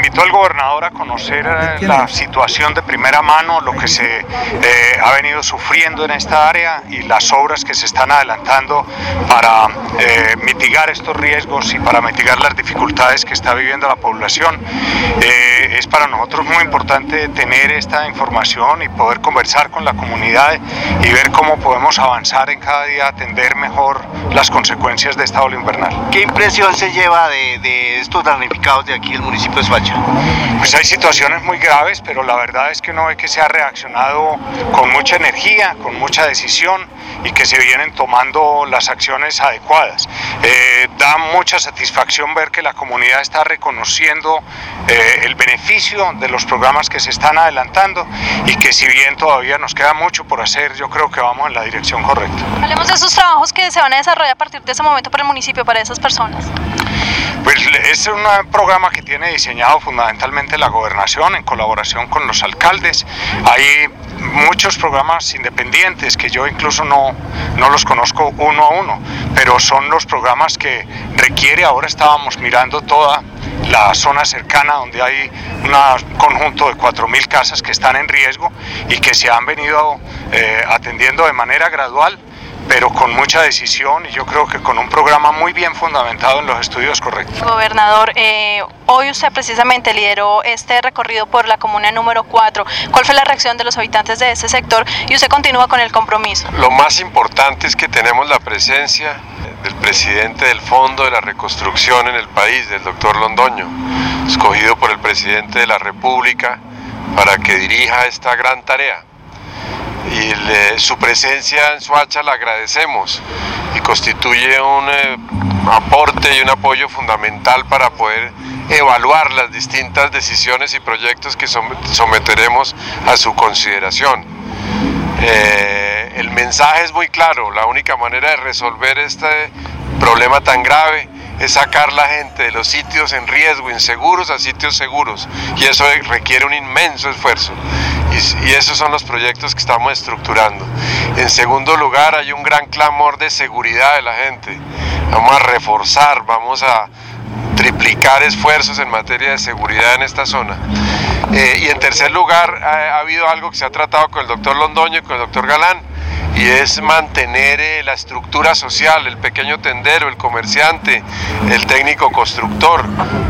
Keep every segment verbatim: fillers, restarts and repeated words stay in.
invitó el gobernador a conocer eh, la situación de primera mano, lo que se eh, ha venido sufriendo en esta área y las obras que se están adelantando para eh, mitigar estos riesgos y para mitigar las dificultades que está viviendo la población. Eh, es para nosotros muy importante tener esta información y poder conversar con la comunidad y ver cómo podemos avanzar en cada día, atender mejor las consecuencias de esta ola invernal. ¿Qué impresión se lleva de, de estos damnificados de aquí del municipio de Soacha? Pues hay situaciones muy graves, pero la verdad es que uno ve que se ha reaccionado con mucha energía, con mucha decisión y que se vienen tomando las acciones adecuadas. Eh, da mucha satisfacción ver que la comunidad está reconociendo eh, el beneficio de los programas que se están adelantando y que si bien todavía nos queda mucho por hacer, yo creo que vamos en la dirección correcta. Hablemos de esos trabajos que se van a desarrollar a partir de ese momento para el municipio, para esas personas. Pues es un programa que tiene diseñado fundamentalmente la gobernación en colaboración con los alcaldes. Hay muchos programas independientes que yo incluso no, no los conozco uno a uno, pero son los programas que requiere. Ahora estábamos mirando toda la zona cercana donde hay un conjunto de cuatro mil casas que están en riesgo y que se han venido eh, atendiendo de manera gradual, pero con mucha decisión y yo creo que con un programa muy bien fundamentado en los estudios correctos. Gobernador, eh, hoy usted precisamente lideró este recorrido por la comuna número cuatro. ¿Cuál fue la reacción de los habitantes de ese sector y usted continúa con el compromiso? Lo más importante es que tenemos la presencia del presidente del Fondo de la Reconstrucción en el país, del doctor Londoño, escogido por el presidente de la República para que dirija esta gran tarea. Y le, su presencia en Soacha la agradecemos y constituye un eh, aporte y un apoyo fundamental para poder evaluar las distintas decisiones y proyectos que someteremos a su consideración. Eh, el mensaje es muy claro: la única manera de resolver este problema tan grave es sacar la gente de los sitios en riesgo, inseguros, a sitios seguros, y eso requiere un inmenso esfuerzo, y, y esos son los proyectos que estamos estructurando. En segundo lugar, hay un gran clamor de seguridad de la gente. Vamos a reforzar, vamos a triplicar esfuerzos en materia de seguridad en esta zona. Eh, y en tercer lugar, ha, ha habido algo que se ha tratado con el doctor Londoño y con el doctor Galán, y es mantener eh, la estructura social, el pequeño tendero, el comerciante, el técnico constructor.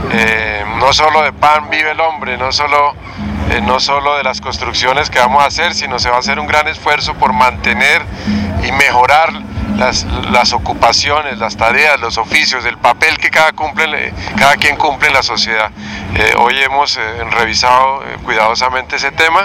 Eh, no solo de pan vive el hombre, no solo, eh, no solo de las construcciones que vamos a hacer, sino se va a hacer un gran esfuerzo por mantener y mejorar Las, las ocupaciones, las tareas, los oficios, el papel que cada, cumple, cada quien cumple en la sociedad. Eh, hoy hemos eh, revisado eh, cuidadosamente ese tema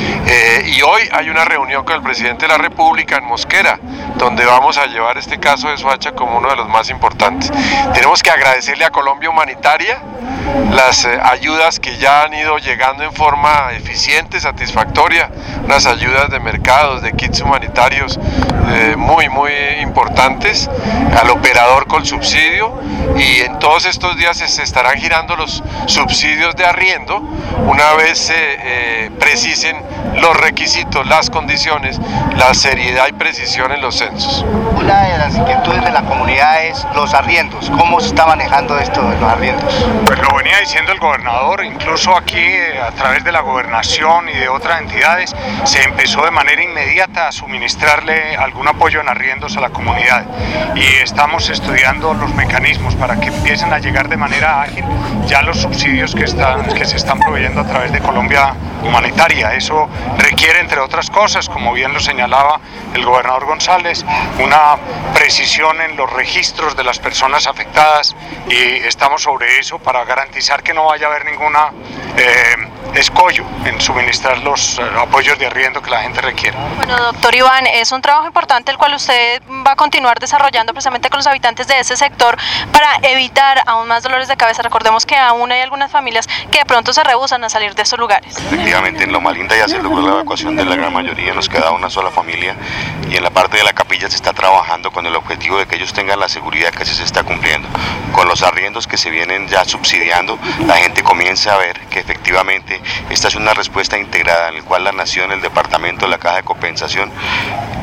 eh, y hoy hay una reunión con el presidente de la República en Mosquera, donde vamos a llevar este caso de Soacha como uno de los más importantes. Tenemos que agradecerle a Colombia Humanitaria las eh, ayudas que ya han ido llegando en forma eficiente, satisfactoria, unas ayudas de mercados, de kits humanitarios eh, muy, muy importantes, al operador con subsidio, y en todos estos días se estarán girando los subsidios de arriendo una vez se eh, precisen los requisitos, las condiciones, la seriedad y precisión en los censos. Una de las inquietudes de la comunidad es los arriendos. ¿Cómo se está manejando esto de los arriendos? Pues lo venía diciendo el gobernador, incluso aquí eh, a través de la gobernación y de otras entidades se empezó de manera inmediata a suministrarle algún apoyo en arriendos a la comunidad, y estamos estudiando los mecanismos para que empiecen a llegar de manera ágil ya los subsidios que, están, que se están proveyendo a través de Colombia Humanitaria. Eso requiere, entre otras cosas, como bien lo señalaba el gobernador González, una precisión en los registros de las personas afectadas, y estamos sobre eso para garantizar que no vaya a haber ninguna eh, escollo en suministrar los eh, apoyos de arriendo que la gente requiere. Bueno, doctor Iván, es un trabajo importante el cual usted va a continuar desarrollando precisamente con los habitantes de ese sector para evitar aún más dolores de cabeza. Recordemos que aún hay algunas familias que de pronto se rehúsan a salir de esos lugares. Efectivamente, en Loma Linda ya se logró la evacuación de la gran mayoría, nos queda una sola familia, y en la parte de la capilla se está trabajando con el objetivo de que ellos tengan la seguridad que se está cumpliendo. Con los arriendos que se vienen ya subsidiando, la gente comienza a ver que efectivamente esta es una respuesta integrada en la cual la Nación, el Departamento, la Caja de Compensación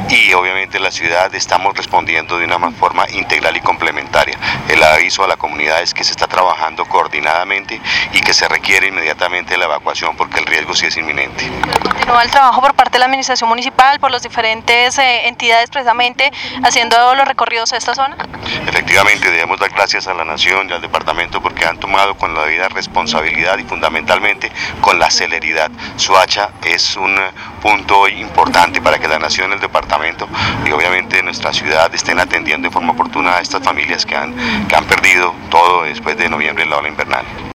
y obviamente la ciudad estamos respondiendo de una forma integral y complementaria. El aviso a la comunidad es que se está trabajando coordinadamente y que se requiere inmediatamente la evacuación porque el riesgo sí es inminente. Continúa el trabajo por parte de la administración municipal, por las diferentes eh, entidades precisamente haciendo los recorridos a esta zona. Efectivamente, debemos dar gracias a la Nación y al departamento porque han tomado con la debida responsabilidad y fundamentalmente con la celeridad. Soacha es un punto importante para que la Nación, el departamento y obviamente nuestra ciudad estén atendiendo de forma oportuna a estas familias que han, que han perdido todo después de noviembre en la ola invernal.